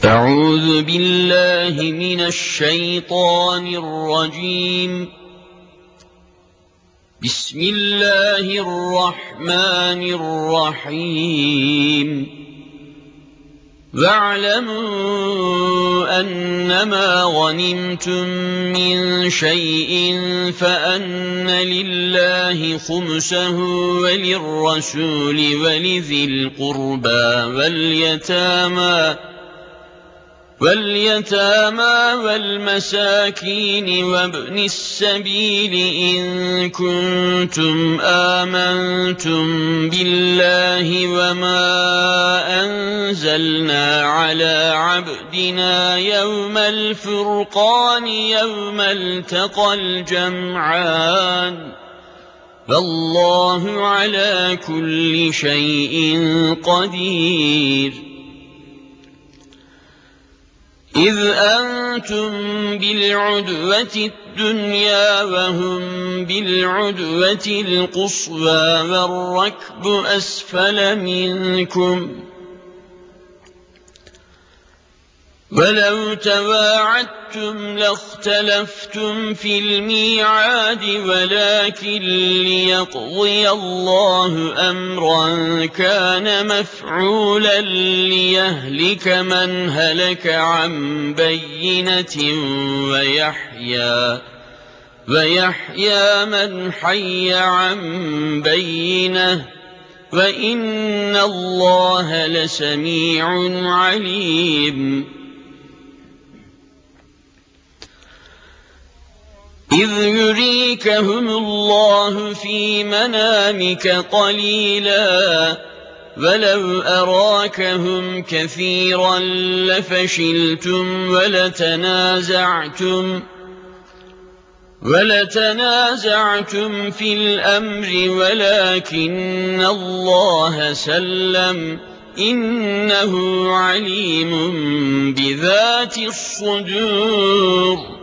أعوذ بالله من الشيطان الرجيم. بسم الله الرحمن الرحيم. واعلموا أنما غنمتم من شيء فأن لله خمسه وللرسول ولذي القربى واليتامى والمساكين وابن السبيل إن كنتم آمنتم بالله وما أنزلنا على عبدنا يوم الفرقان يوم التقى الجمعان والله على كل شيء قدير. إذ أنتم بالعدوة الدنيا وهم بالعدوة القصوى والركب أسفل منكم ولو تواعدتم لاختلفتم في الميعاد ولكن ليقضي الله أمرا كان مفعولا ليهلك من هلك عن بينة ويحيى من حي عن بينة وإن الله لسميع عليم. إذ يريكهم الله في منامك قليلا ولو أراكهم كثيرا لفشلتم ولتنازعتم في الأمر ولكن الله سلم إنه عليم بذات الصدور.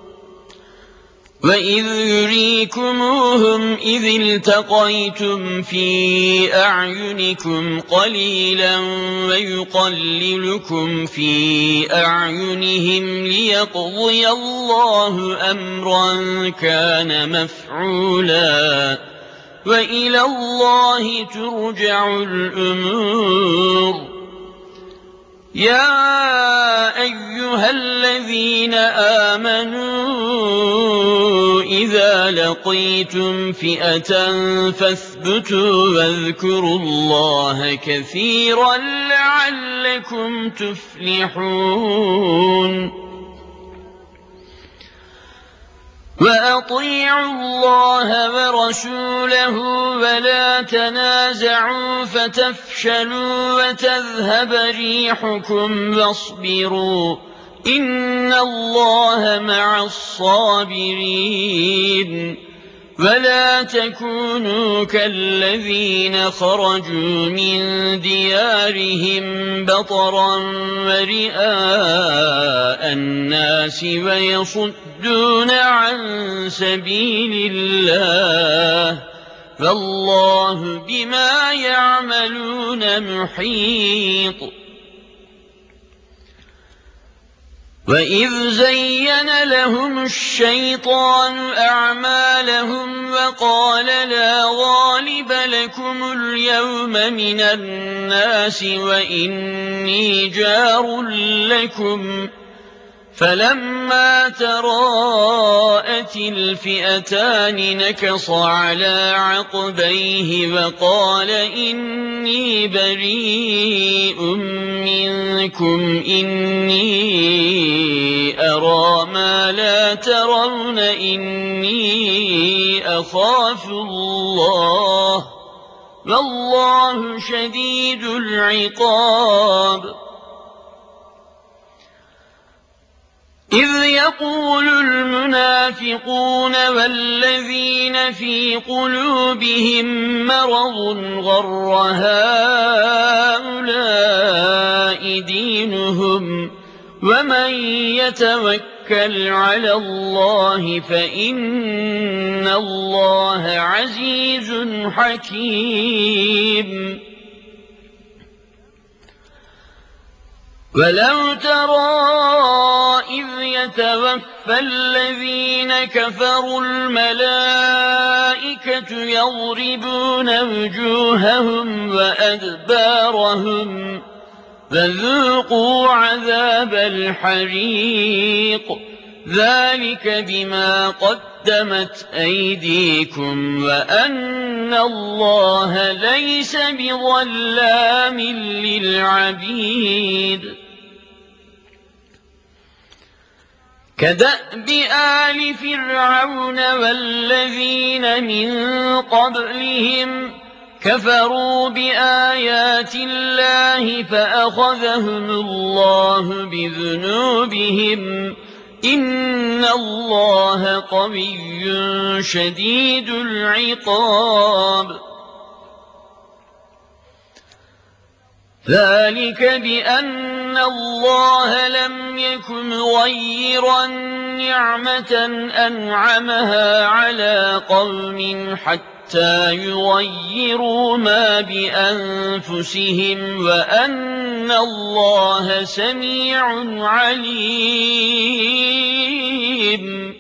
وإذ يريكموهم إذ التقيتم في أعينكم قليلا ويقللكم في أعينهم ليقضي الله أمرا كان مفعولا وإلى الله ترجع الأمور. يا أيها الذين آمنوا إذا لقيتم فئة فاثبتوا واذكروا الله كثيرا لعلكم تفلحون. وأطيعوا الله ورسوله ولا تنازعوا فتفشلوا وتذهب ريحكم واصبروا إن الله مع الصابرين. ولا تكونوا كالذين خرجوا من ديارهم بطرا ورئاء الناس ويصدون عن سبيل الله والله بما يعملون محيط. وإذ زين لهم الشيطان أعمالهم وقال لا غالب لكم اليوم من الناس وإني جار لكم فلما تراءت الفئتان نكص على عقبيه وقال إني بريء منكم إني أرى ما لا ترون إني أخاف الله والله شديد العقاب. إذ يقول المنافقون والذين في قلوبهم مرض غر هؤلاء دينهم ومن يتوكل على الله فإن الله عزيز حكيم. ولو ترى إذ يتوفى الذين كفروا الملائكة يضربون وجوههم وأدبارهم فذوقوا عذاب الحريق ذلك بما قدمت أيديكم وأن الله ليس بظلام للعبيد كدأب آل فرعون والذين من قبلهم كفروا بآيات الله فأخذهم الله بذنوبهم إن الله قوي شديد العقاب ذلك بأن الله لم يكن مغيرا نعمة أنعمها على قوم حتى يغيروا ما بأنفسهم وأن الله سميع عليم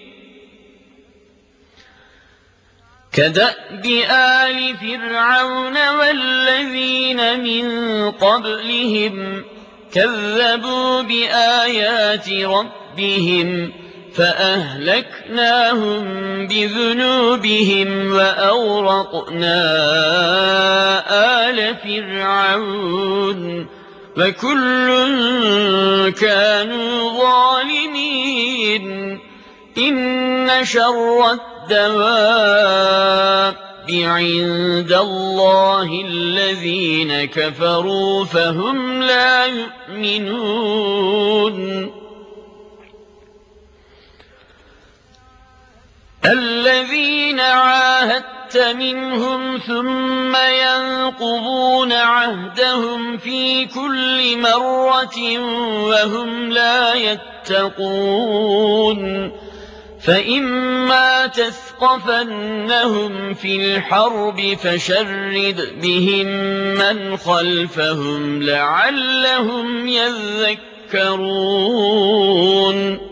كدأب آل فرعون والذين من قبلهم كذبوا بآيات ربهم فأهلكناهم بذنوبهم وأغرقنا آل فرعون وكل كانوا ظالمين إن شر الدواب عند الله الذين كفروا فهم لا يؤمنون الذين عاهدت منهم ثم ينقضون عهدهم في كل مرة وهم لا يتقون فإما تثقفنهم في الحرب فشرد بهم من خلفهم لعلهم يذكرون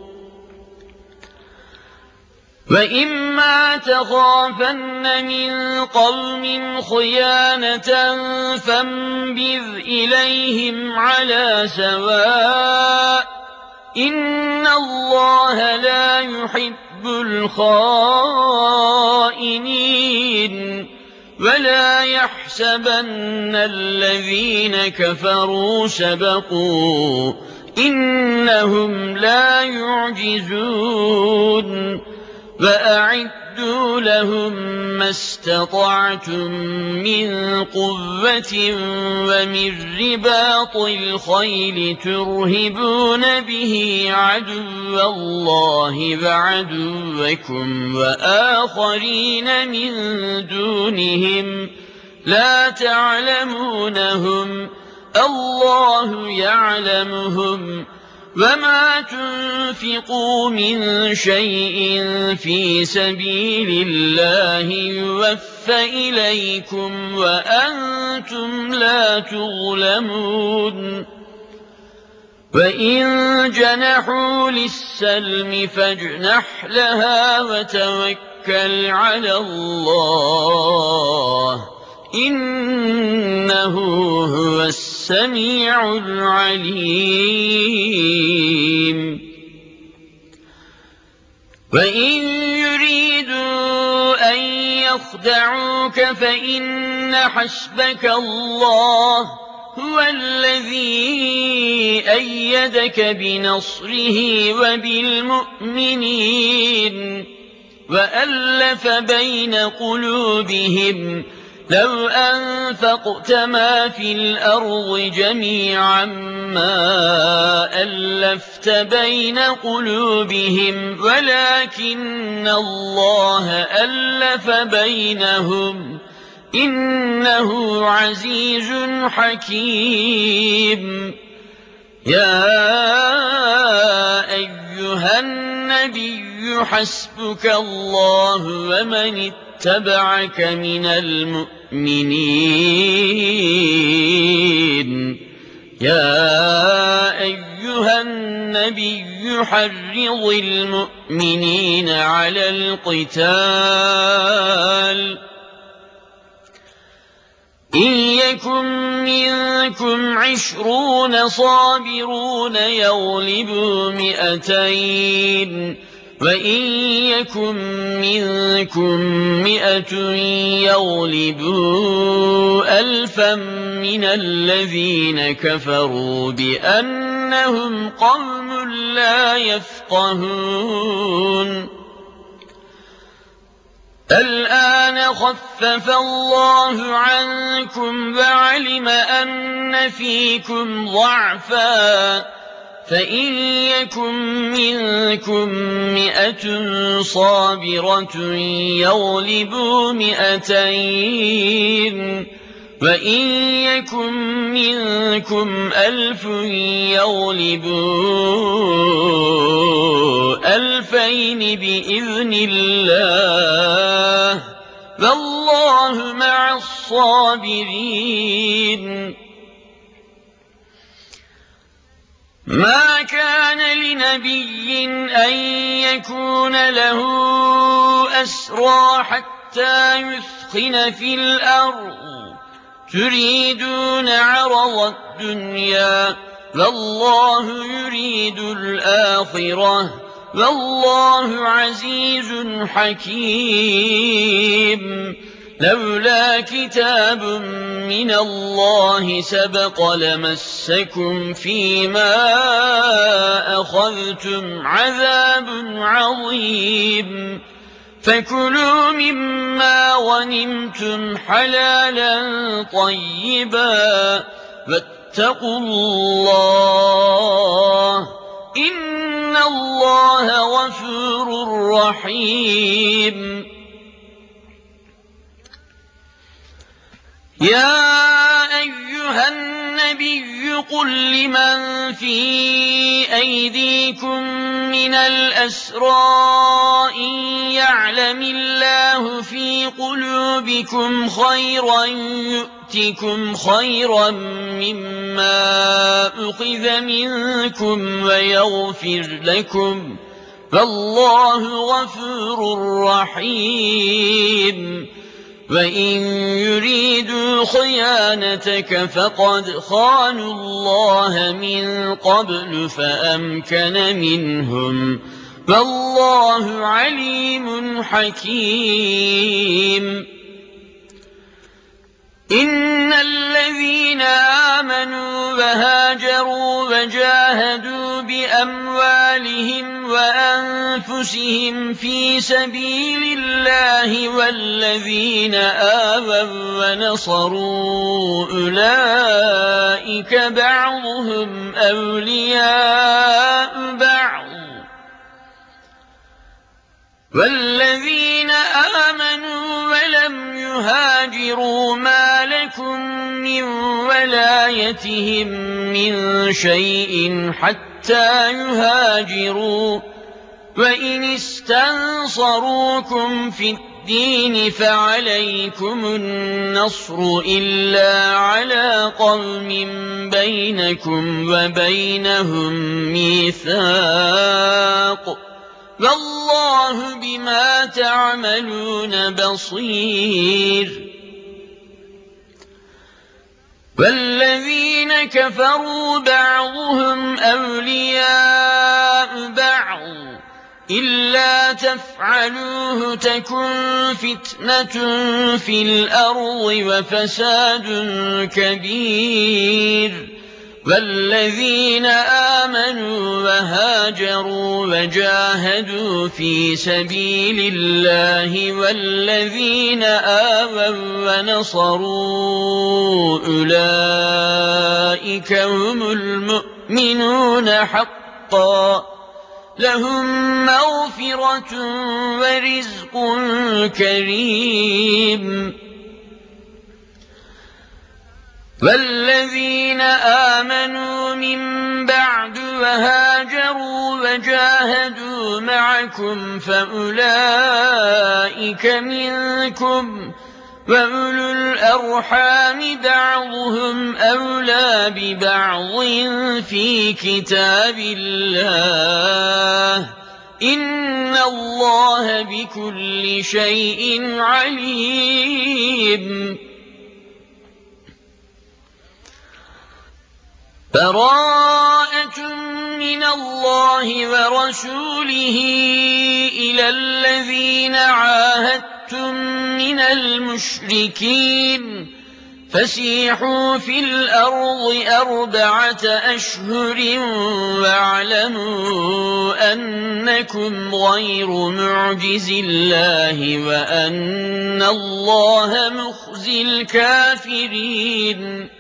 وإما تخافن من قوم خيانة فانبذ إليهم على سواء إن الله لا يحب الخائنين ولا يحسبن الذين كفروا سبقوا إنهم لا يعجزون وأعدوا لهم ما استطعتم من قوة ومن رباط الخيل ترهبون به عدو الله وعدوكم وآخرين من دونهم لا تعلمونهم الله يعلمهم وما تنفقوا من شيء في سبيل الله يوفى إليكم وأنتم لا تظلمون وإن جنحوا للسلم فاجنح لها وتوكل على الله إنه هو السميع العليم وإن يريدوا أن يخدعوك فإن حسبك الله هو الذي أيدك بنصره وبالمؤمنين وألف بين قلوبهم لو أنفقت ما في الأرض جميعا ما ألفت بين قلوبهم ولكن الله ألف بينهم إنه عزيز حكيم يا أيها النبي حسبك الله ومن اتبعك من المؤمنين يا أيها النبي حرض المؤمنين على القتال إن يكن منكم 20 صابرون يغلبوا 200 وإن يكن منكم 100 يغلبوا 1000 من الذين كفروا بأنهم قوم لا يفقهون الآن خفف الله عنكم وعلم أن فيكم ضعفا فإن يكن منكم 100 صابرة يغلبوا 200 وإن يكن منكم 1000 يغلبوا 2000 بإذن الله والله مع الصابرين ما كان لنبي أن يكون له أسرى حتى يثخن في الأرض تريدون عرض الدنيا والله يريد الآخرة والله عزيز حكيم لولا كتاب من الله سبق لمسكم فيما أخذتم عذاب عظيم فكلوا مما غنمتم حلالا طيبا واتقوا الله إن الله غفور رحيم يا أيها النبي قل لمن في أيديكم من الأسرى إن يعلم الله في قلوبكم خيرا يؤتكم خيرا مما أخذ منكم ويغفر لكم فالله غفور رحيم وإن يريدوا خيانتك فقد خانوا الله من قبل فأمكن منهم والله عليم حكيم إن الذين آمنوا وهاجروا وجاهدوا بأموالهم وأنفسهم في سبيل الله والذين آووا ونصروا أولئك بعضهم أولياء بعض والذين آمنوا ولم يهاجروا ما لكم من ولايتهم من شيء حتى يهاجروا وإن استنصروكم في الدين فعليكم النصر إلا على قوم بينكم وبينهم ميثاق والله بما تعملون بصير والذين كفروا بعضهم أولياء بعض إلا تفعلوه تكن فتنة في الأرض وفساد كبير والذين آمنوا وهاجروا وجاهدوا في سبيل الله والذين آووا ونصروا أولئك هم المؤمنون حقا لهم مغفرة ورزق كريم والذين آمنوا من بعد وهاجروا وجاهدوا معكم فأولئك منكم وَأُولُو الْأَرْحَامِ بَعْضُهُمْ أَوْلَىٰ بِبَعْضٍ فِي كِتَابِ اللَّهِ ۗ إِنَّ اللَّهَ بِكُلِّ شَيْءٍ عَلِيمٌ. بَرَاءَةٌ مِّنَ اللَّهِ وَرَسُولِهِ إِلَى الَّذِينَ عَاهَدتُّم مِّنَ الْمُشْرِكِينَ فَسِيحُوا فِي الْأَرْضِ 4 أشهر وَاعْلَمُوا أَنَّكُمْ غَيْرُ مُعْجِزِي اللَّهِ وَأَنَّ اللَّهَ مُخْزِي الْكَافِرِينَ.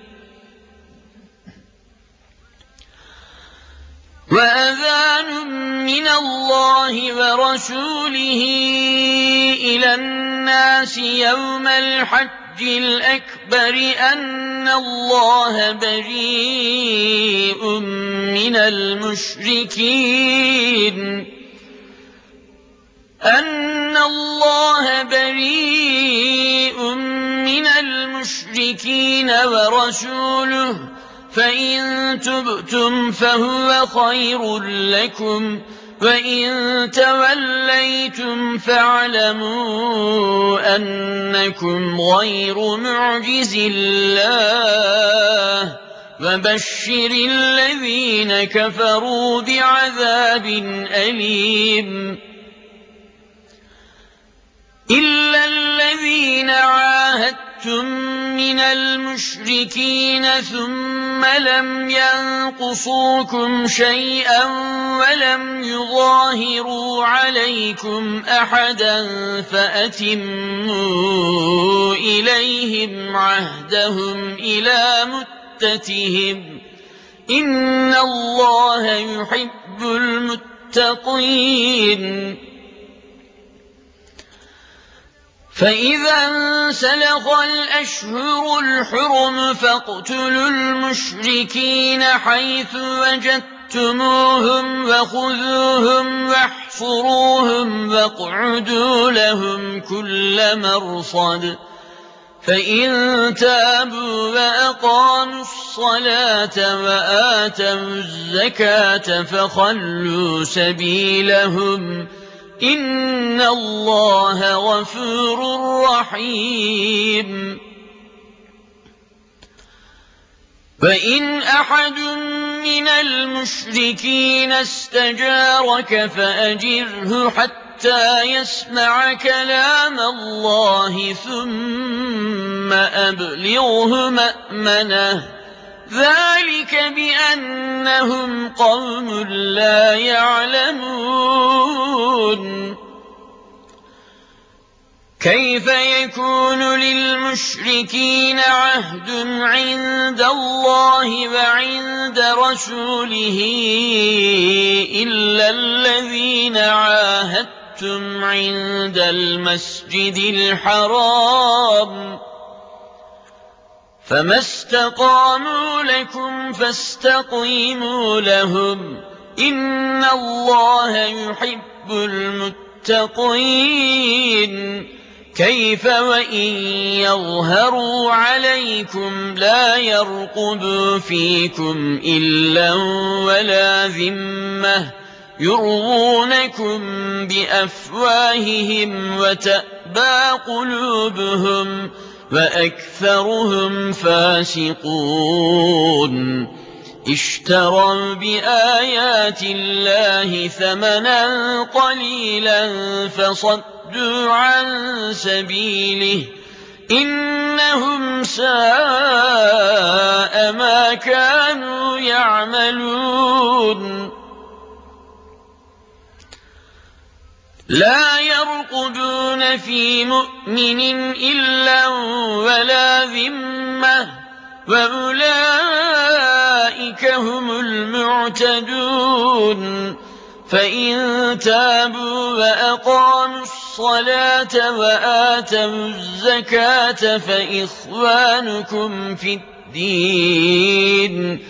وَأَذَانٌ مِّنَ اللَّهِ وَرَسُولِهِ إِلَى النَّاسِ يَوْمَ الْحَجِّ الْأَكْبَرِ أَنَّ اللَّهَ بَرِيءٌ مِّنَ الْمُشْرِكِينَ وَرَسُولُهُ ۚ فَإِن تُبْتُمْ فَهُوَ خَيْرٌ لَّكُمْ ۖ وَإِن تَوَلَّيْتُمْ فَاعْلَمُوا أَنَّكُمْ غَيْرُ مُعْجِزِي اللَّهِ ۗ وَبَشِّرِ الَّذِينَ كَفَرُوا بِعَذَابٍ أَلِيمٍ. إِلَّا الَّذِينَ عَاهَدتُّم مِّنَ الْمُشْرِكِينَ ثُمَّ لَمْ يَنقُصُوكُمْ شَيْئًا وَلَمْ يُظَاهِرُوا عَلَيْكُمْ أَحَدًا فَأَتِمُّوا إِلَيْهِمْ عَهْدَهُمْ إِلَىٰ مُدَّتِهِمْ ۚ إِنَّ اللَّهَ يُحِبُّ الْمُتَّقِينَ. فَإِذَا انسَلَخَ الْأَشْهُرُ الْحُرُمُ فَاقْتُلُوا الْمُشْرِكِينَ حَيْثُ وَجَدتُّمُوهُمْ وَخُذُوهُمْ وَاحْصُرُوهُمْ وَاقْعُدُوا لَهُمْ كُلَّ مَرْصَدٍ. فَإِن تَابُوا وَأَقَامُوا الصَّلَاةَ وَآتَوُا الزَّكَاةَ فَخَلُّوا سَبِيلَهُمْ ۚ إِنَّ اللَّهَ غَفُورٌ رَّحِيمٌ. وَإِنْ أَحَدٌ مِّنَ الْمُشْرِكِينَ اسْتَجَارَكَ فَأَجِرْهُ حَتَّىٰ يَسْمَعَ كَلَامَ اللَّهِ ثُمَّ أَبْلِغْهُ مَأْمَنَهُ ۚ ذَٰلِكَ بِأَنَّهُمْ قَوْمٌ لَّا يَعْلَمُونَ. كَيْفَ يَكُونُ لِلْمُشْرِكِينَ عَهْدٌ عِندَ اللَّهِ وَعِندَ رَسُولِهِ إِلَّا الَّذِينَ عَاهَدتُّمْ عِندَ الْمَسْجِدِ الْحَرَامِ ۖ فَمَا اسْتَقَامُوا لَكُمْ فَاسْتَقِيمُوا لَهُمْ ۚ إِنَّ اللَّهَ يُحِبُّ الْمُتَّقِينَ. كَيْفَ وَإِن يَظْهَرُوا عَلَيْكُمْ لَا يَرْقُبُوا فِيكُمْ إِلًّا وَلَا ذِمَّةً يُرْضُونَكُم بِأَفْوَاهِهِمْ وَتَأْبَىٰ قُلُوبُهُمْ وَأَكْثَرُهُمْ فَاسِقُونَ. اشْتَرَوْا بِآيَاتِ اللَّهِ ثَمَنًا قَلِيلًا فَصَدُّوا عَن سَبِيلِهِ ۚ إِنَّهُمْ سَاءَ مَا كَانُوا يَعْمَلُونَ. لَا يَرْقُبُونَ فِي مُؤْمِنٍ إِلًّا وَلَا ذِمَّةً ۚ وَأُولَٰئِكَ هُمُ الْمُعْتَدُونَ. فَإِن تَابُوا وَأَقَامُوا الصَّلَاةَ وَآتَوُا الزَّكَاةَ فَإِخْوَانُكُمْ فِي الدِّينِ ۗ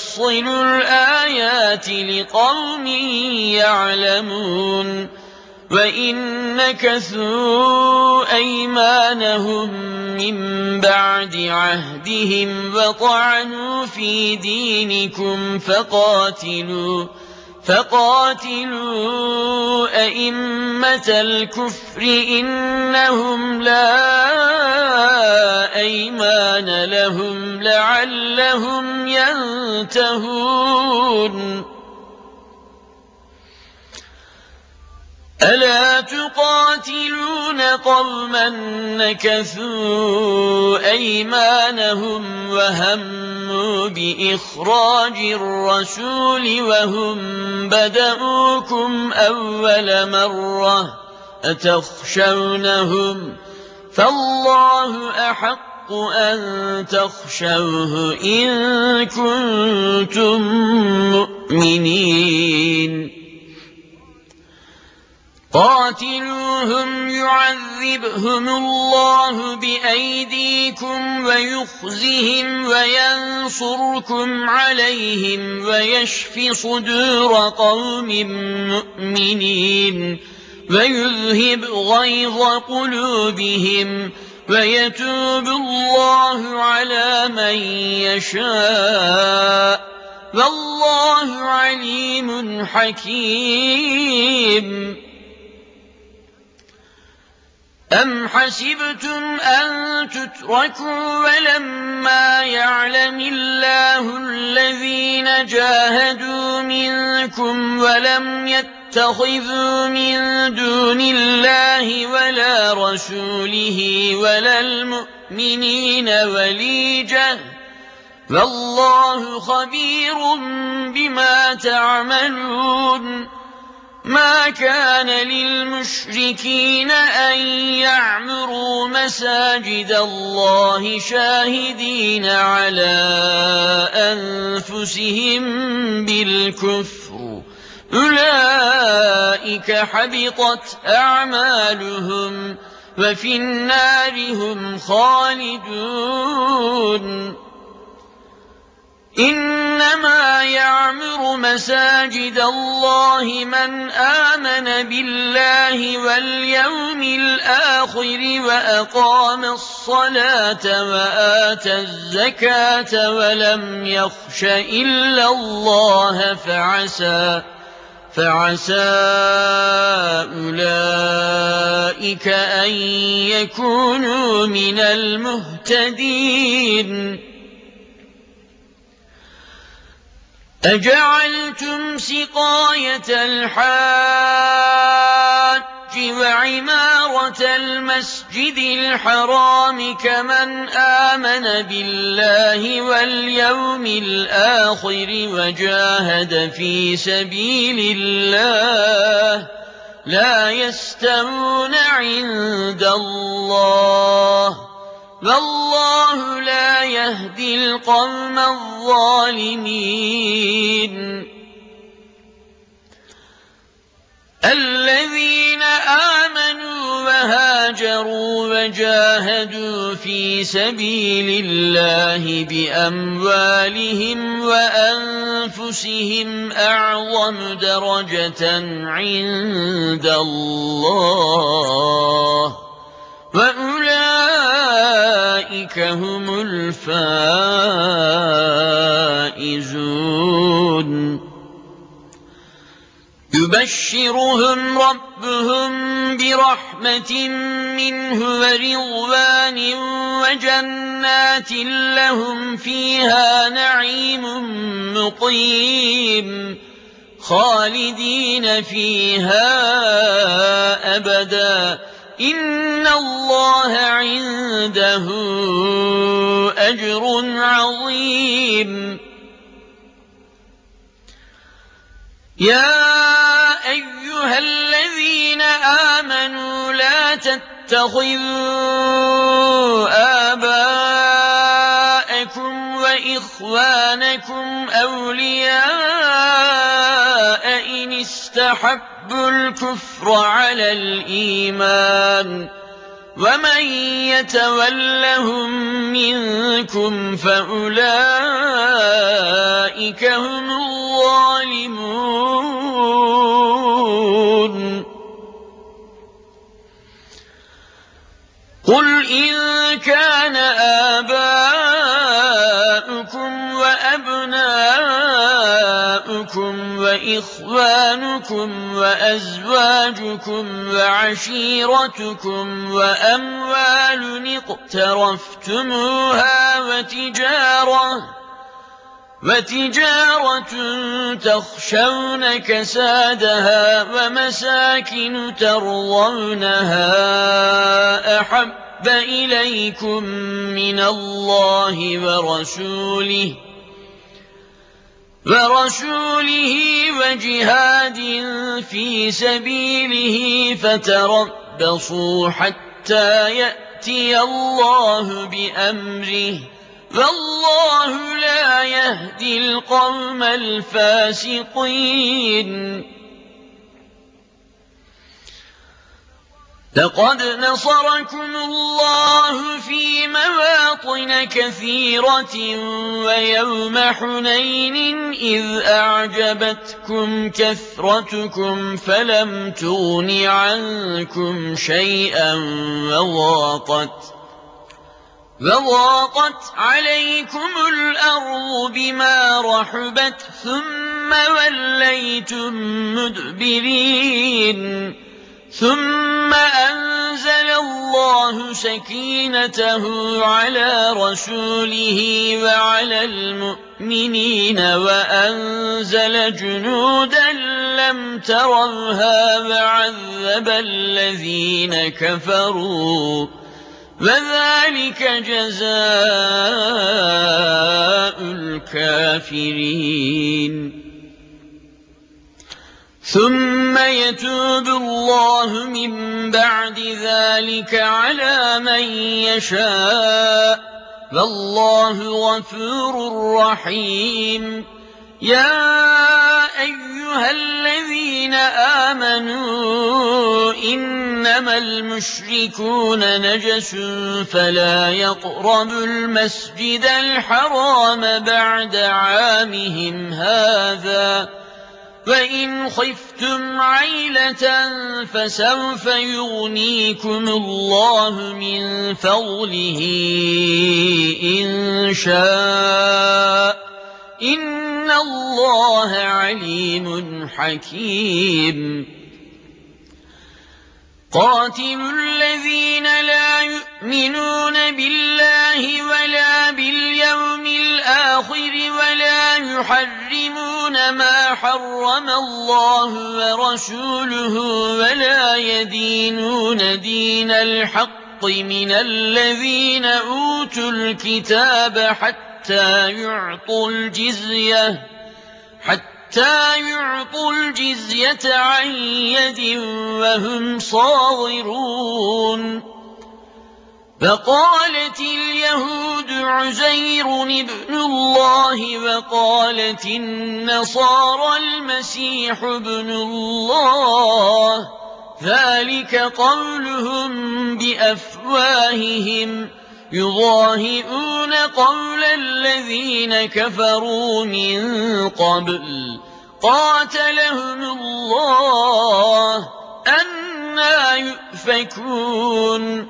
وَنُفَصِّلُ الْآيَاتِ لِقَوْمٍ يَعْلَمُونَ. وَإِن نَكَثُوا أَيْمَانَهُم مِّن بَعْدِ عَهْدِهِمْ وَطَعَنُوا فِي دِينِكُمْ فَقَاتِلُوا أَئِمَّةَ الْكُفْرِ إِنَّهُمْ لَا أَيْمَانَ لَهُمْ لَعَلَّهُمْ يَنتَهُونَ أَلَا تُقَاتِلُونَ قَوْمًا نَكَثُوا أَيْمَانَهُمْ وَهَمُّوا بِإِخْرَاجِ الرَّسُولِ وَهُم بَدَءُوكُمْ أَوَّلَ مَرَّةٍ أَتَخْشَوْنَهُمْ ۚ فَاللَّهُ أَحَقُّ أَن تَخْشَوْهُ إِن كُنتُم مُّؤْمِنِينَ قاتلوهم يعذبهم الله بأيديكم ويخزهم وينصركم عليهم ويشف صدور قوم مؤمنين ويذهب غيظ قلوبهم ويتوب الله على من يشاء والله عليم حكيم. أَمْ حَسِبْتُمْ أَن تُتْرَكُوا وَلَمَّا يَعْلَمِ اللَّهُ الَّذِينَ جَاهَدُوا مِنكُمْ وَلَمْ يَتَّخِذُوا مِن دُونِ اللَّهِ وَلَا رَسُولِهِ وَلَا الْمُؤْمِنِينَ وَلِيجَةً ۚ وَاللَّهُ خَبِيرٌ بِمَا تَعْمَلُونَ. مَا كَانَ لِلْمُشْرِكِينَ أَن يَعْمُرُوا مَسَاجِدَ اللَّهِ شَاهِدِينَ عَلَىٰ أَنفُسِهِم بِالْكُفْرِ ۚ أُولَٰئِكَ حَبِطَتْ أَعْمَالُهُمْ وَفِي النَّارِ هُمْ خَالِدُونَ. إِنَّمَا يَعْمُرُ مَسَاجِدَ اللَّهِ مَنْ آمَنَ بِاللَّهِ وَالْيَوْمِ الْآخِرِ وَأَقَامَ الصَّلَاةَ وَآتَى الزَّكَاةَ وَلَمْ يَخْشَ إِلَّا اللَّهَ فَعَسَىٰ أُولَٰئِكَ أَن يَكُونُوا مِنَ الْمُهْتَدِينَ. أَجَعَلْتُمْ سِقَايَةَ الْحَاجِّ وَعِمَارَةَ الْمَسْجِدِ الْحَرَامِ كَمَنْ آمَنَ بِاللَّهِ وَالْيَوْمِ الْآخِرِ وَجَاهَدَ فِي سَبِيلِ اللَّهِ ۚ لَا يَسْتَوُونَ عِندَ اللَّهِ ۗ وَاللَّهُ لَا يَهْدِي الْقَوْمَ الظَّالِمِينَ. الَّذِينَ آمَنُوا وَهَاجَرُوا وَجَاهَدُوا فِي سَبِيلِ اللَّهِ بِأَمْوَالِهِمْ وَأَنفُسِهِمْ أَعْظَمُ دَرَجَةً عِندَ اللَّهِ ۚ وَأُولَٰئِكَ هُمُ الْفَائِزُونَ. يُبَشِّرُهُمْ رَبُّهُم بِرَحْمَةٍ مِّنْهُ وَرِضْوَانٍ وَجَنَّاتٍ لَّهُمْ فِيهَا نَعِيمٌ مُّقِيمٌ خَالِدِينَ فِيهَا أَبَدًا ۚ إِنَّ اللَّهَ عِندَهُ أَجْرٌ عَظِيمٌ. يَا أَيُّهَا الَّذِينَ آمَنُوا لَا تَتَّخِذُوا آبَاءَكُمْ وَإِخْوَانَكُمْ أَوْلِيَاءَ إِنِ اسْتَحَبُّوا الْكُفْرَ عَلَى الْإِيمَانِ ۚ وَمَن يَتَوَلَّهُم مِّنكُمْ فَأُولَٰئِكَ هُمُ الظَّالِمُونَ. قُلْ إِن كَانَ آبَاؤُكُمْ وَأَبْنَاؤُكُمْ وَإِخْوَانُكُمْ وَأَزْوَاجُكُمْ وَعَشِيرَتُكُمْ وَأَمْوَالٌ اقْتَرَفْتُمُوهَا وَتِجَارَةٌ تَخْشَوْنَ كَسَادَهَا وَمَسَاكِنُ تَرْضَوْنَهَا أَحَبَّ إِلَيْكُم مِّنَ اللَّهِ وَرَسُولِهِ وَجِهَادٍ فِي سَبِيلِهِ فَتَرَبَّصُوا حَتَّىٰ يَأْتِيَ اللَّهُ بِأَمْرِهِ ۗ وَاللَّهُ لَا يَهْدِي الْقَوْمَ الْفَاسِقِينَ. لَقَدْ نَصَرَكُمُ اللَّهُ فِي مَوَاطِنَ كَثِيرَةٍ وَيَوْمَ حُنَيْنٍ إِذْ أَعْجَبَتْكُمْ كَثْرَتُكُمْ فَلَمْ تُغْنِ عَنكُمْ شَيْئًا وَضَاقَتْ عَلَيْكُمُ الْأَرْضُ بِمَا رَحُبَتْ ثُمَّ وَلَّيْتُم مُّدْبِرِينَ ثُمَّ أَنزَلَ اللَّهُ سَكِينَتَهُ عَلَىٰ رَسُولِهِ وَعَلَى الْمُؤْمِنِينَ وَأَنزَلَ جُنُودًا لَّمْ تَرَوْهَا وَعَذَّبَ الَّذِينَ كَفَرُوا ۚ وَذَٰلِكَ جَزَاءُ الْكَافِرِينَ. ثُمَّ يَتُوبُ اللَّهُ مِن بَعْدِ ذَٰلِكَ عَلَىٰ مَن يَشَاءُ ۗ وَاللَّهُ غَفُورٌ رَّحِيمٌ. يَا أَيُّهَا الَّذِينَ آمَنُوا إِنَّمَا الْمُشْرِكُونَ نَجَسٌ فَلَا يَقْرَبُوا الْمَسْجِدَ الْحَرَامَ بَعْدَ عَامِهِمْ هَٰذَا ۚ وَإِنْ خِفْتُمْ عَيْلَةً فَسَوْفَ يُغْنِيكُمُ اللَّهُ مِن فَضْلِهِ إِن شَاءَ ۚ إِنَّ اللَّهَ عَلِيمٌ حَكِيمٌ. قَاتِلُوا الَّذِينَ لَا يُؤْمِنُونَ بِاللَّهِ وَلَا بِالْيَوْمِ الْآخِرِ وَلَا يُحَرِّمُونَ مَا حَرَّمَ اللَّهُ وَرَسُولُهُ وَلَا يَدِينُونَ دِينَ الْحَقِّ مِنَ الَّذِينَ أُوتُوا الْكِتَابَ حَتَّىٰ يُعْطُوا الْجِزْيَةَ عَن يَدٍ وَهُمْ صَاغِرُونَ. وَقَالَتِ الْيَهُودُ عُزَيْرٌ ابْنُ اللَّهِ وَقَالَتِ النَّصَارَى الْمَسِيحُ ابْنُ اللَّهِ ۖ ذَٰلِكَ قَوْلُهُم بِأَفْوَاهِهِمْ يُضَاهِئُونَ قَوْلَ الَّذِينَ كَفَرُوا مِن قَبْلُ قَاتَلَهُمُ اللَّهُ ۚ أَنَّىٰ يُؤْفَكُونَ.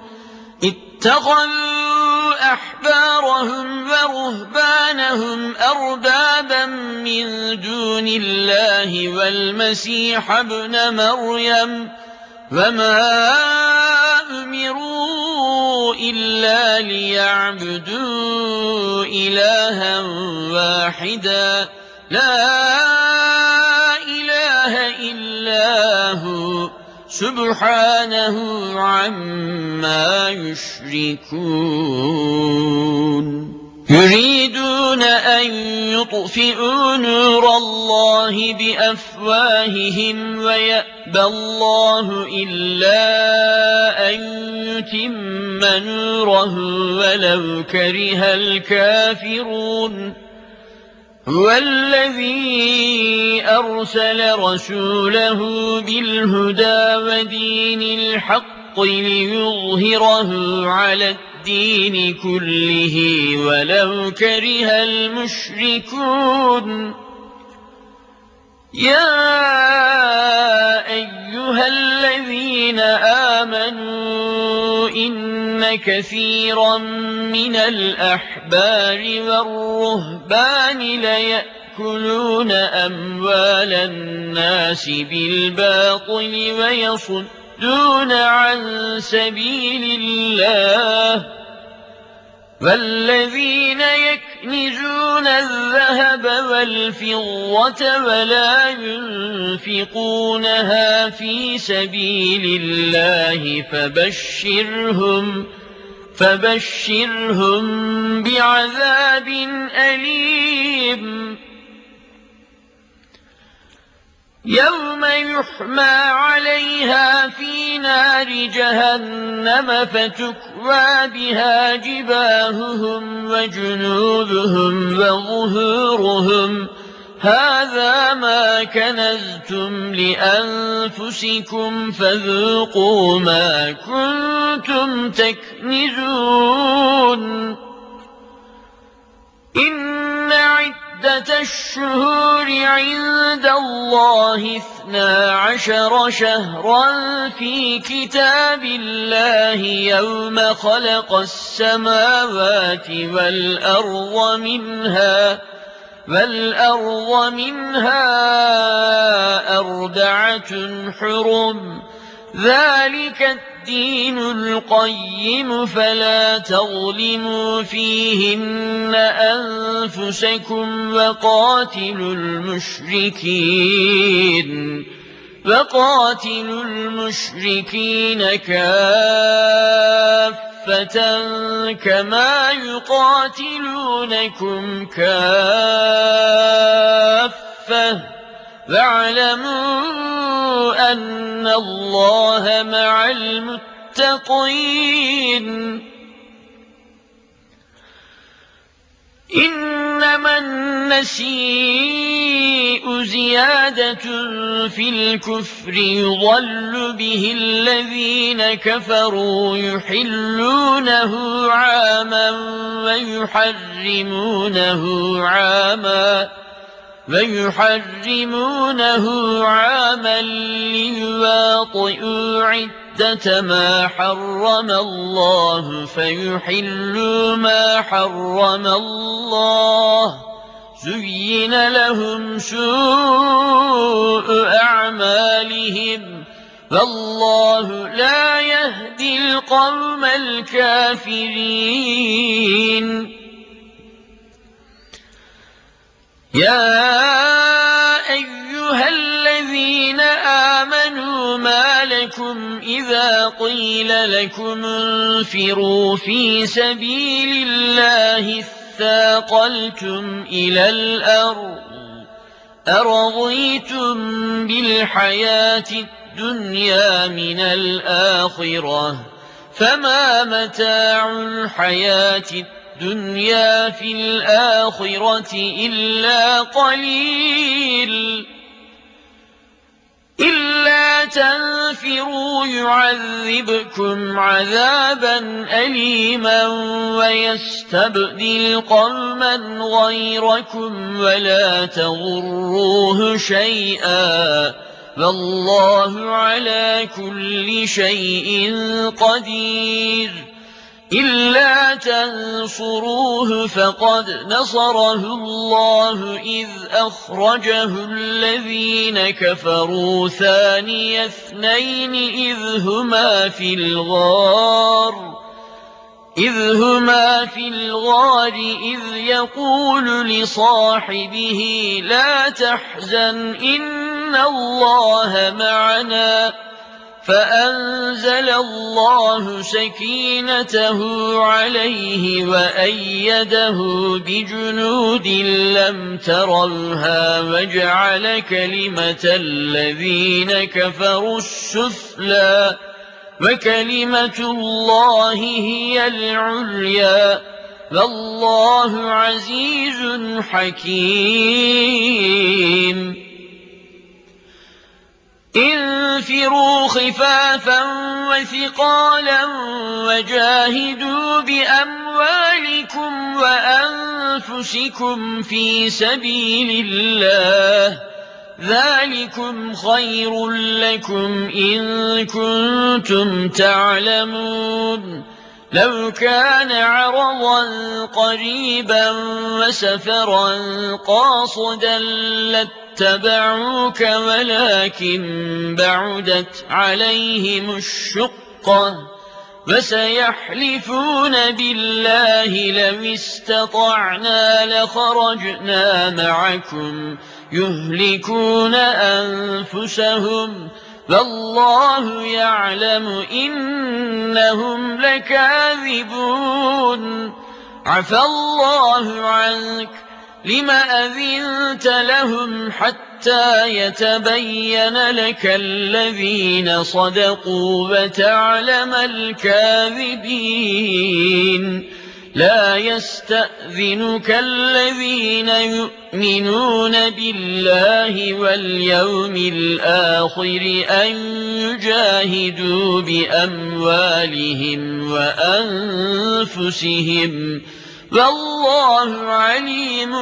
اتَّخَذُوا أَحْبَارَهُمْ وَرُهْبَانَهُمْ أَرْبَابًا مِّن دُونِ اللَّهِ وَالْمَسِيحَ ابْنَ مَرْيَمَ ۚ وَمَا أُمِرُوا إِلَّا لِيَعْبُدُوا إِلَٰهًا وَاحِدًا لَّا إِلَٰهَ إِلَّا هُوَ ۚ سُبْحَانَهُ عَمَّا يُشْرِكُونَ. يُرِيدُونَ أَن يُطْفِئُوا نُورَ اللَّهِ بِأَفْوَاهِهِمْ وَيَأْبَى اللَّهُ إِلَّا أَن يُتِمَّ نُورَهُ وَلَوْ كَرِهَ الْكَافِرُونَ. هُوَ الَّذِي أَرْسَلَ رَسُولَهُ بِالْهُدَىٰ وَدِينِ الْحَقِّ لِيُظْهِرَهُ عَلَى الدِّينِ كُلِّهِ وَلَوْ كَرِهَ الْمُشْرِكُونَ. يَا أَيُّهَا الَّذِينَ آمَنُوا إِنَّ إن كثيرا من الأحبار والرهبان ليأكلون أموال الناس بالباطل ويصدون عن سبيل الله والذين يكنزون الذهب والفضة ولا ينفقونها في سبيل الله فبشرهم بعذاب أليم يوم يحمى عليها في نار جهنم فتكوى بها جباههم وجنوبهم وظهورهم هذا ما كنزتم لأنفسكم فذوقوا ما كنتم تكنزون إن عدة الشهور عند الله 12 شهرا في كتاب الله يوم خلق السماوات والأرض منها 4 حرم ذلك الدين القيم فلا تظلموا فيهن أنفسكم وقاتلوا المشركين كافة كما يقاتلونكم كافة واعلموا أن الله مع المتقين إنما النسيء زيادة في الكفر يضل به الذين كفروا يحلونه عاما ويحرمونه عاما ليواطئوا عدة ما حرم الله فيحلوا ما حرم الله زين لهم سوء أعمالهم والله لا يهدي القوم الكافرين يا أيها الذين آمنوا ما لكم إذا قيل لكم انفروا في سبيل الله اثاقلتم إلى الأرض أرضيتم بالحياة الدنيا من الآخرة فما متاع الحياة الدنيا في الآخرة إلا قليل إلا تنفروا يعذبكم عذابا أليما ويستبدل قوما غيركم ولا تضروه شيئا والله على كل شيء قدير إلا تنصروه فقد نصره الله إذ أخرجه الذين كفروا ثاني اثنين إذ هما في الغار إذ يقول لصاحبه لا تحزن إن الله معنا فأنزل الله سكينته عليه وأيده بجنود لم تروها وجعل كلمة الذين كفروا السفلى وكلمة الله هي العليا والله عزيز حكيم انفروا خفافا وثقالا وجاهدوا بأموالكم وأنفسكم في سبيل الله ذلكم خير لكم إن كنتم تعلمون لو كان عرضا قريبا وسفرا قاصدا لاتبعوك ولكن بعدت عليهم الشقة فسيحلفون بالله لو استطعنا لخرجنا معكم يهلكون أنفسهم فالله يعلم إنهم لكاذبون عفى الله عنك لم أذنت لهم حتى يتبين لك الذين صدقوا وتعلم الكاذبين لا يستأذنك الذين يؤمنون بالله واليوم الآخر أن يجاهدوا بأموالهم وأنفسهم والله عليم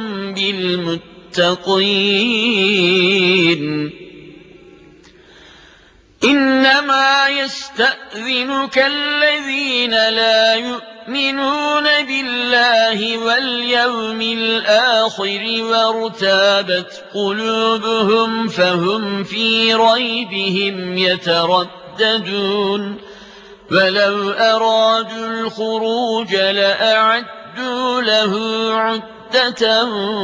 بالمتقين إنما يستأذنك الذين لا يؤمنون بالله واليوم الآخر وارتابت قلوبهم فهم في ريبهم يترددون ولو أرادوا الخروج لأعدوا له عدة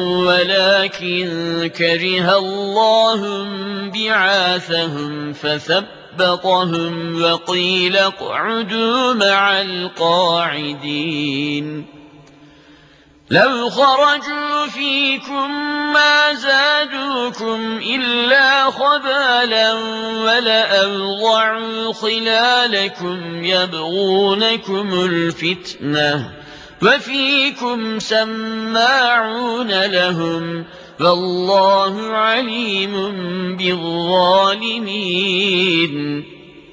ولكن كره الله بعاثهم فثبطهم وقيل اقعدوا مع القاعدين لو خرجوا فيكم ما زادوكم إلا خبالا ولأوضعوا خلالكم يبغونكم الفتنة وفيكم سماعون لهم والله عليم بالظالمين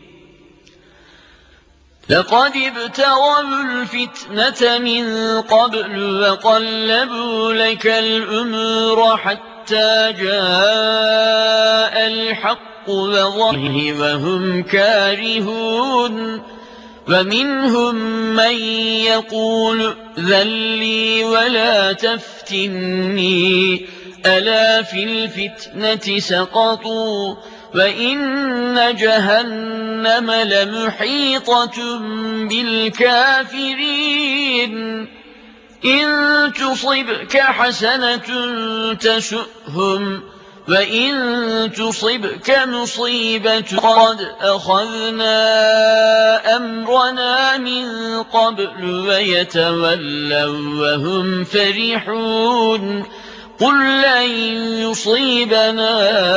لقد ابتغوا الفتنة من قبل وقلبوا لك الأمور حتى جاء الحق وهم كارهون ومنهم من يقول ائذن لي ولا تفتني ألا في الفتنة سقطوا وإن جهنم لمحيطة بالكافرين إن تصبك حسنة تسؤهم وإن تصبك مصيبة قد أخذنا أمرنا من قبل ويتولوا وهم فرحون قل لن يصيبنا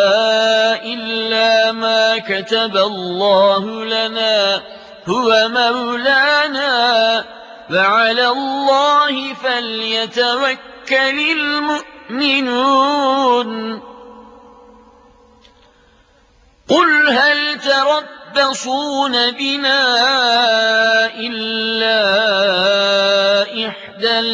إلا ما كتب الله لنا هو مولانا وعلى الله فليتوكل المؤمنون قل هل تربصون بنا إلا إحدى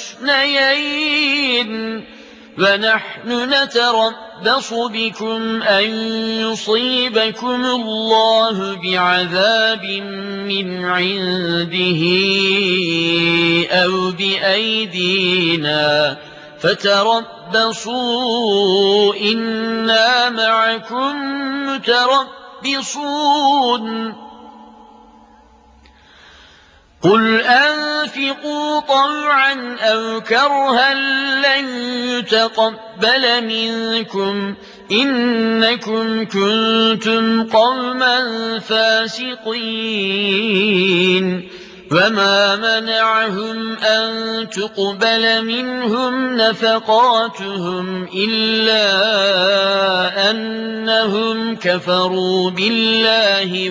الحسنيين ونحن نتربص بكم أن يصيبكم الله بعذاب من عنده أو بأيدينا فتربصوا إنا معكم متربصون قل أنفقوا طوعا أو كرها لن يتقبل منكم إنكم كنتم قوما فاسقين وما منعهم أن تقبل منهم نفقاتهم إلا أنهم كفروا بالله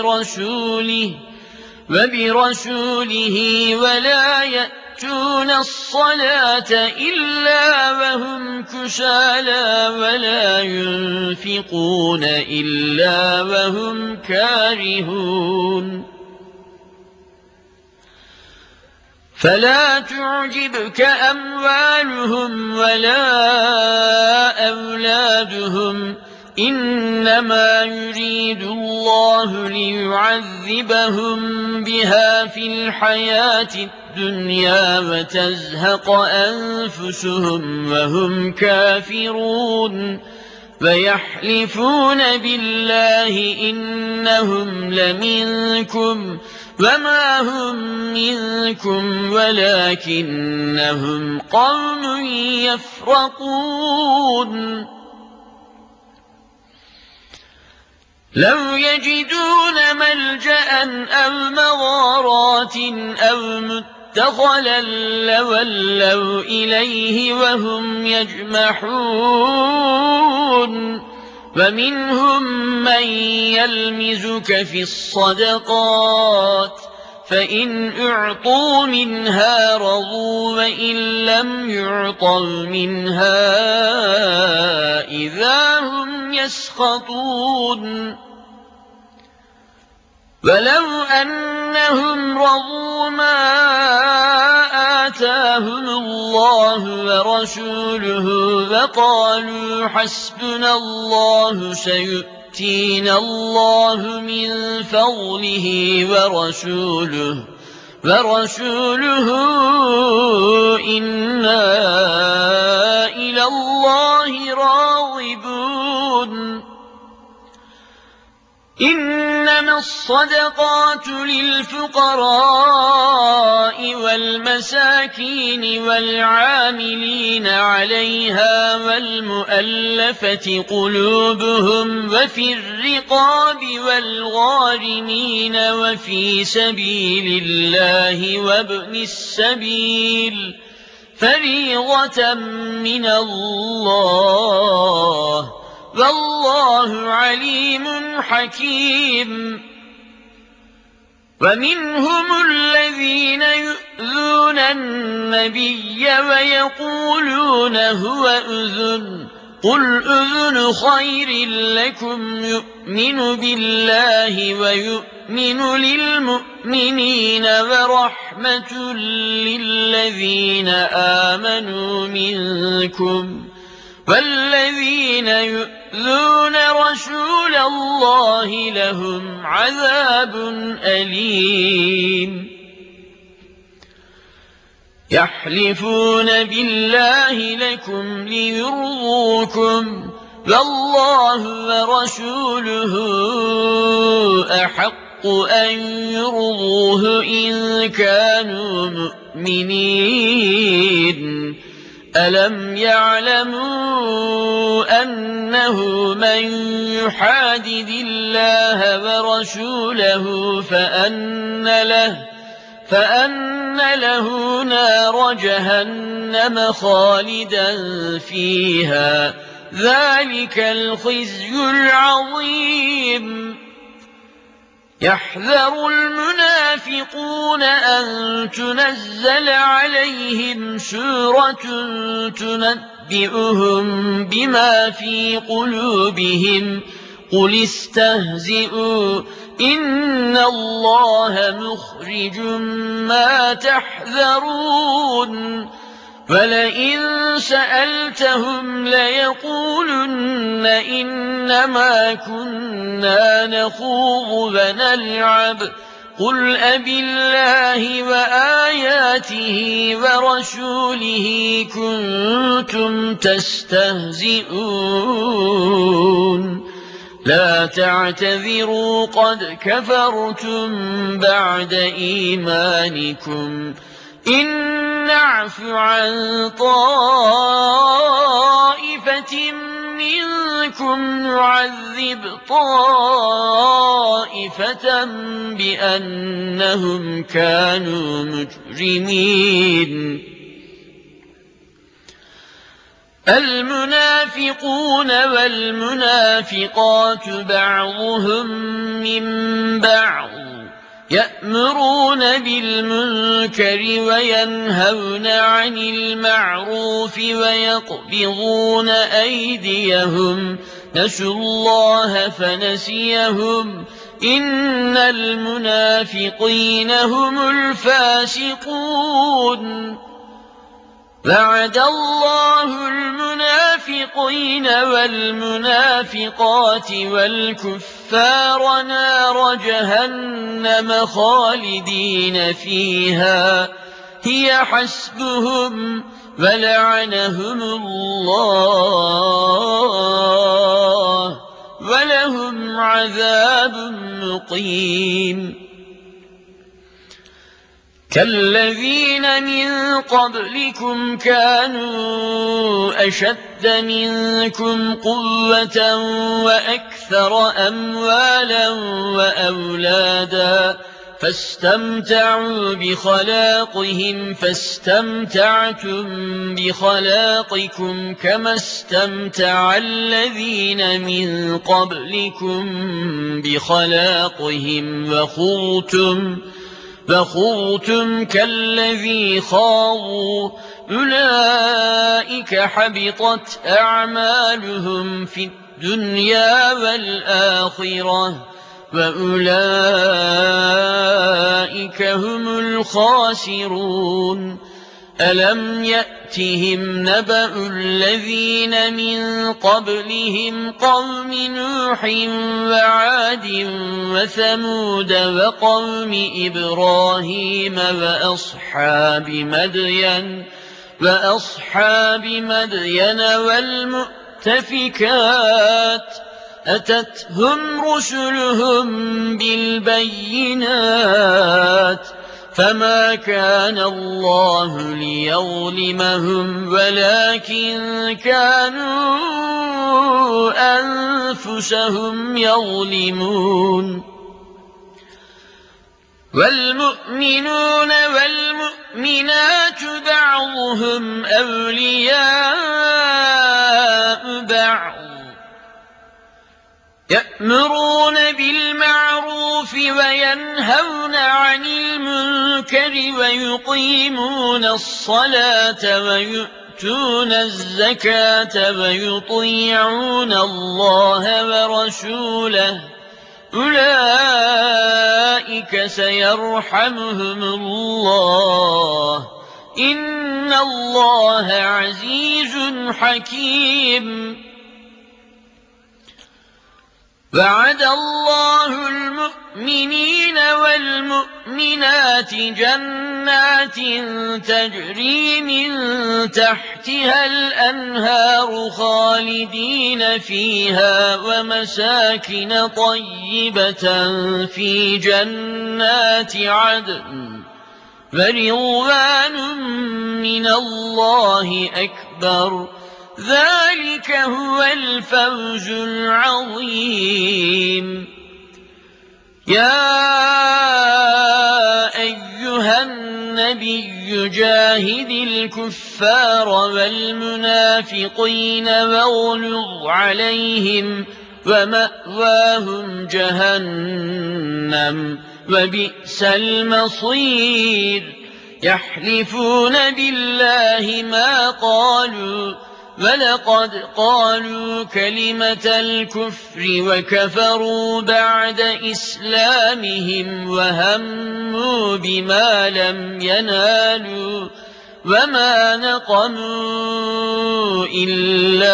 وبرسوله ولا يأتون الصلاة إلا وهم كسالى ولا ينفقون إلا وهم كارهون فلا تعجبك أموالهم ولا أولادهم إنما يريد الله ليعذبهم بها في الحياة الدنيا وتزهق أنفسهم وهم كافرون فيحلفون بالله إنهم لمنكم وما هم منكم ولكنهم قوم يفرقون لو يجدون ملجأ أو مغارات أو مدخلا لولوا إليه وهم يجمحون ومنهم من يلمزك في الصدقات فإن أعطوا منها رضوا وإن لم يعطوا منها إذا هم يسخطون ولو أنهم رضوا ما آتاهم الله ورسوله وقالوا حسبنا الله سيؤتينا الله من فضله ورسوله إنا إلى الله راغبون إنما الصدقات للفقراء والمساكين والعاملين عليها والمؤلفة قلوبهم وفي الرقاب والغارمين وفي سبيل الله وابن السبيل فريضة من الله والله عليم حكيم ومنهم الذين يؤذون النبي ويقولون هو أذن قل أذن خير لكم يؤمن بالله ويؤمن للمؤمنين ورحمة للذين آمنوا منكم والذين يؤذون رسول الله لهم عذاب أليم يحلفون بالله لكم ليرضوكم والله ورسوله أحق أن يرضوه إن كانوا مؤمنين ألم يعلموا أنه من يحادد الله ورسوله فأن له نار جهنم خالدا فيها ذلك الخزي العظيم يحذر المنافقون أن تنزل عليهم سورة تنبئهم بما في قلوبهم قل استهزئوا إن الله مخرج ما تحذرون ولئن سألتهم ليقولن إنما كنا نخوض ونلعب قل أبالله وآياته ورسوله كنتم تستهزئون لا تعتذروا قد كفرتم بعد إيمانكم إن نعف عن طائفة منكم نعذب طائفة بأنهم كانوا مجرمين المنافقون والمنافقات بعضهم من بعض يأمرون بالمنكر وينهون عن المعروف ويقبضون أيديهم نسوا الله فنسيهم إن المنافقين هم الفاسقون وعد الله المنافقين والمنافقات والكفار نار جهنم خالدين فيها هي حسبهم ولعنهم الله ولهم عذاب مقيم كالذين من قبلكم كانوا أشد منكم قوة وأكثر أموالا وأولادا فاستمتعوا بخلاقهم فاستمتعتم بخلاقكم كما استمتع الذين من قبلكم بخلاقهم وخضتم كالذي خاضوا أولئك حبطت أعمالهم في الدنيا والآخرة وأولئك هم الخاسرون ألم يأتهم نبأ الذين من قبلهم قوم نوح وعاد وثمود وقوم إبراهيم وأصحاب مدين والمؤتفكات أتتهم رسلهم بالبينات فما كان الله ليظلمهم ولكن كانوا أنفسهم يظلمون والمؤمنون والمؤمنات بعضهم أولياء بعض يأمرون بالمعروف وينهون عن المنكر ويقيمون الصلاة ويؤتون الزكاة ويطيعون الله ورسوله أولئك سيرحمهم الله إن الله عزيز حكيم وعد الله المؤمنين والمؤمنات جنات تجري من تحتها الأنهار خالدين فيها ومساكن طيبة في جنات عدن ورضوان من الله أكبر ذلك هو الفوز العظيم يا أيها النبي جاهد الكفار والمنافقين واغلظ عليهم ومأواهم جهنم وبئس المصير يحلفون بالله ما قالوا ولقد قالوا كلمة الكفر وكفروا بعد إسلامهم وهموا بما لم ينالوا وما نقموا إلا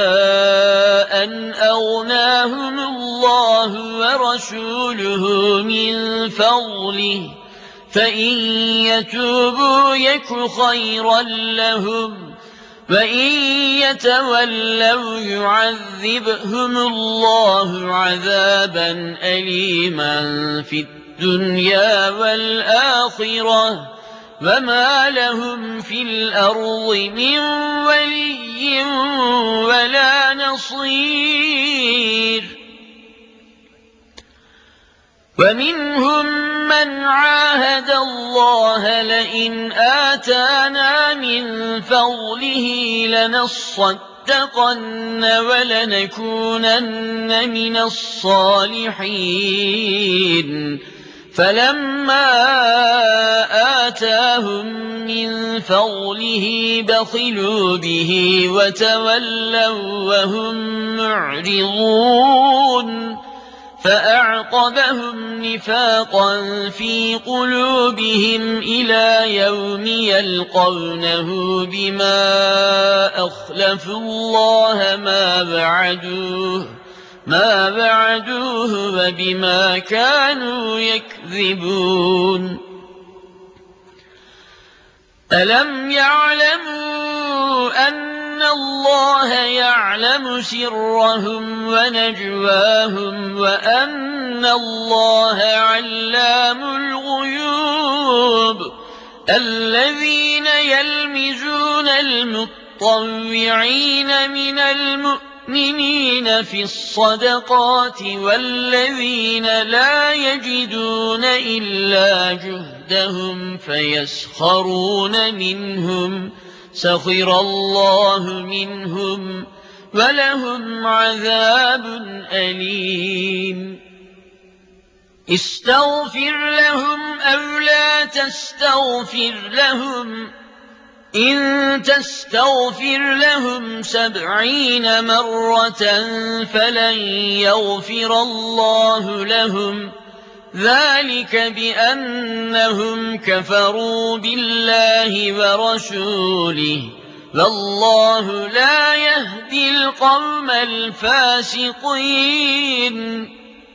أن أغناهم الله ورسوله من فضله فإن يتوبوا يك خيرا لهم وإن يتولوا يعذبهم الله عذابا أليما في الدنيا والآخرة وما لهم في الأرض من ولي ولا نصير ومنهم من عاهد الله لئن آتانا من فضله لنصدقن ولنكونن من الصالحين فلما آتاهم من فضله بخلوا به وتولوا وهم معرضون فأعقبهم نفاقا في قلوبهم إلى يوم يلقونه بما أخلفوا الله ما بعدوه وبما كانوا يكذبون ألم يعلموا أن الله يعلم سرهم ونجواهم وأن الله علام الغيوب الذين يلمزون المطوعين من المؤمنين في الصدقات والذين لا يجدون إلا جهدهم فيسخرون منهم سخر الله منهم ولهم عذاب أليم استغفر لهم أو لا تستغفر لهم إن تستغفر لهم 70 مرة فلن يغفر الله لهم ذلك بأنهم كفروا بالله ورسوله والله لا يهدي القوم الفاسقين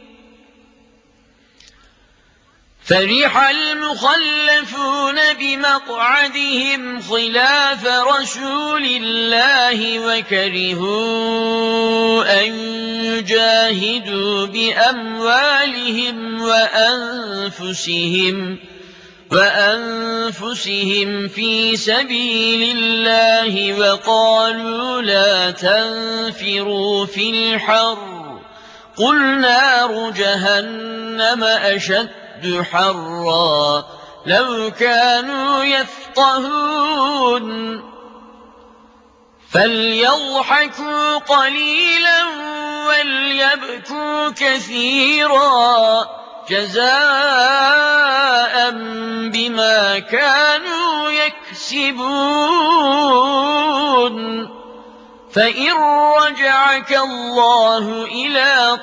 فرح المخلفون بمقعدهم خلاف رسول الله وكرهوا أن يجاهدوا بأموالهم وأنفسهم في سبيل الله وقالوا لا تنفروا في الحر قل نار جهنم أشد حرا لو كانوا يفقهون فليضحكوا قليلا وليبكوا كثيرا جزاء بما كانوا يكسبون فإن رجعك الله إلى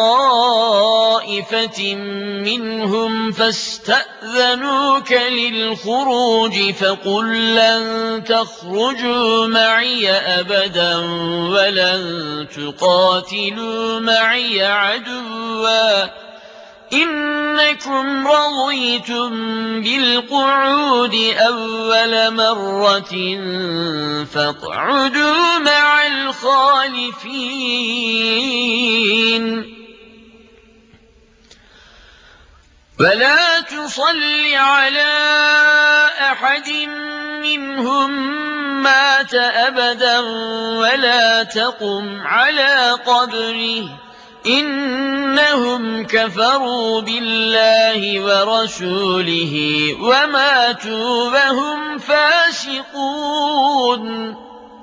طائفة منهم فاستأذنوك للخروج فقل لن تخرجوا معي أبدا ولن تقاتلوا معي عدوا إنكم رضيتم بالقعود أول مرة فاقعدوا مع الخالفين ولا تصل على أحد منهم مات أبدا ولا تقم على قبره إنهم كفروا بالله ورسوله وماتوا وهم فاسقون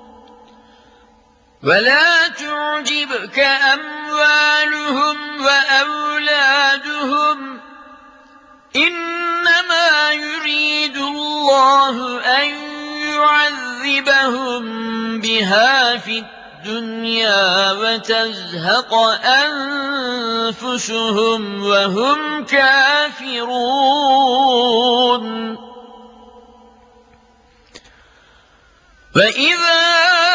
ولا تعجبك أموالهم وأولادهم إنما يريد الله أن يعذبهم بها في الدنيا وتزهق أنفسهم وهم كافرون وإذا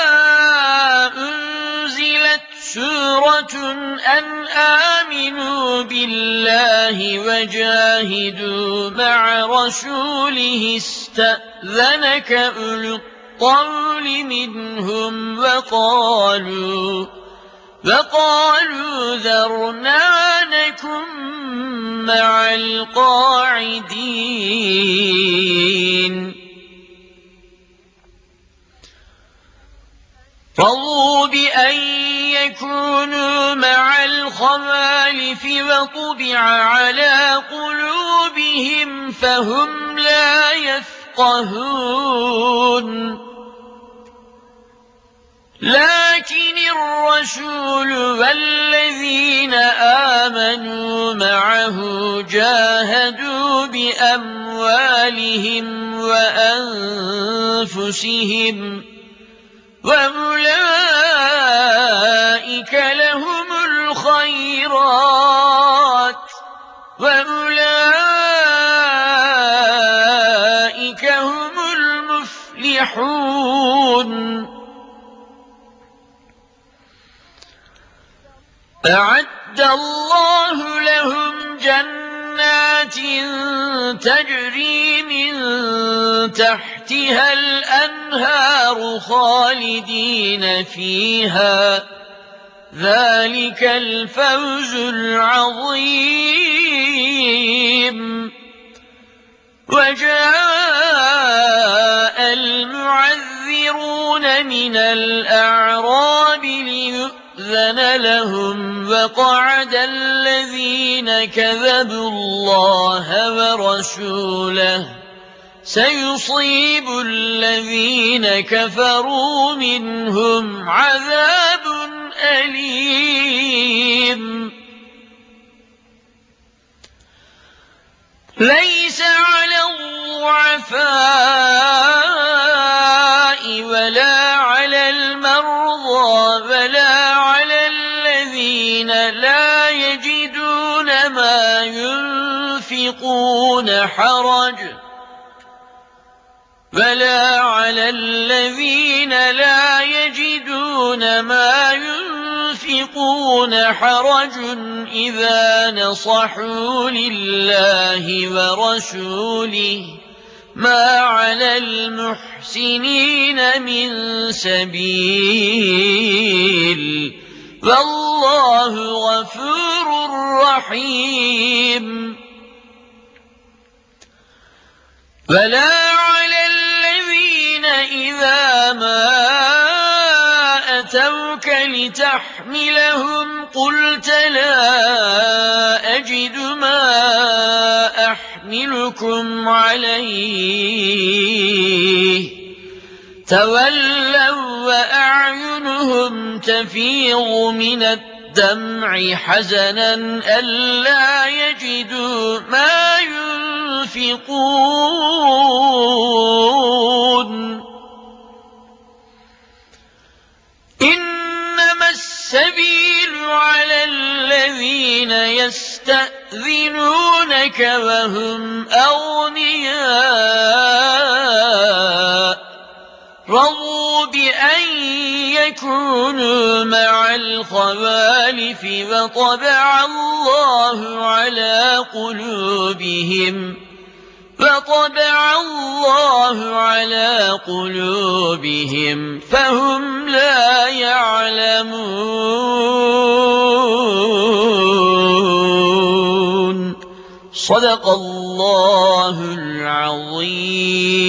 أنزلت سورة أن آمنوا بالله وجاهدوا مع رسوله استأذنك أولو الطول منهم وقالوا ذرنا نكن مع القاعدين رضوا بأن يكونوا مع الخوالف وطبع على قلوبهم فهم لا يفقهون لكن الرسول والذين آمنوا معه جاهدوا بأموالهم وأنفسهم وأولئك لهم الْخَيْرَاتِ وَأُولَٰئِكَ هُمُ الْمُفْلِحُونَ أَعَدَّ اللَّهُ لَهُمْ جَنَّاتٍ تَجْرِي مِن تَحْتِهَا الْأَنْهَارُ خَالِدِينَ فِيهَا ۚ ذَلِكَ الْفَوْزُ الْعَظِيمُ. وَجَاءَ الْمُعَذِّرُونَ مِنَ الْأَعْرَابِ لِيُؤْذَنَ لَهُمْ وَقَعَدَ الَّذِينَ كَذَبُوا اللَّهَ وَرَسُولَهُ ۚ سَيُصِيبُ الَّذِينَ كَفَرُوا مِنْهُمْ عَذَابٌ أَلِيمٌ. لَيْسَ عَلَى الضُّعَفَاءِ وَلَا عَلَى الْمَرْضَىٰ وَلَا عَلَى الَّذِينَ لَا يَجِدُونَ مَا يُنفِقُونَ حَرَجٌ إِذَا نَصَحُوا لِلَّهِ وَرَسُولِهِ ۚ مَا عَلَى الْمُحْسِنِينَ مِن سَبِيلٍ ۚ وَاللَّهُ غَفُورٌ رَّحِيمٌ. وَلَا عَلَى الَّذِينَ إِذَا مَا أَتَوْكَ لِتَحْمِلَهُمْ قُلْتَ لَا أَجِدُ مَا أَحْمِلُكُمْ عَلَيْهِ تَوَلَّوا وَّأَعْيُنُهُمْ تَفِيضُ مِنَ الدَّمْعِ حَزَنًا أَلَّا يَجِدُوا مَا يُنفِقُونَ. إِنَّمَا السَّبِيلُ عَلَى الَّذِينَ يَسْتَأْذِنُونَكَ وَهُمْ أَغْنِيَاءُ رَضُوا بِأَن يَكُونُوا مَعَ الْخَوَالِفِ وَطَبَعَ اللَّهُ عَلَىٰ قُلُوبِهِمْ فَهُمْ لَا يَعْلَمُونَ. صَدَقَ اللَّهُ الْعَظِيمُ.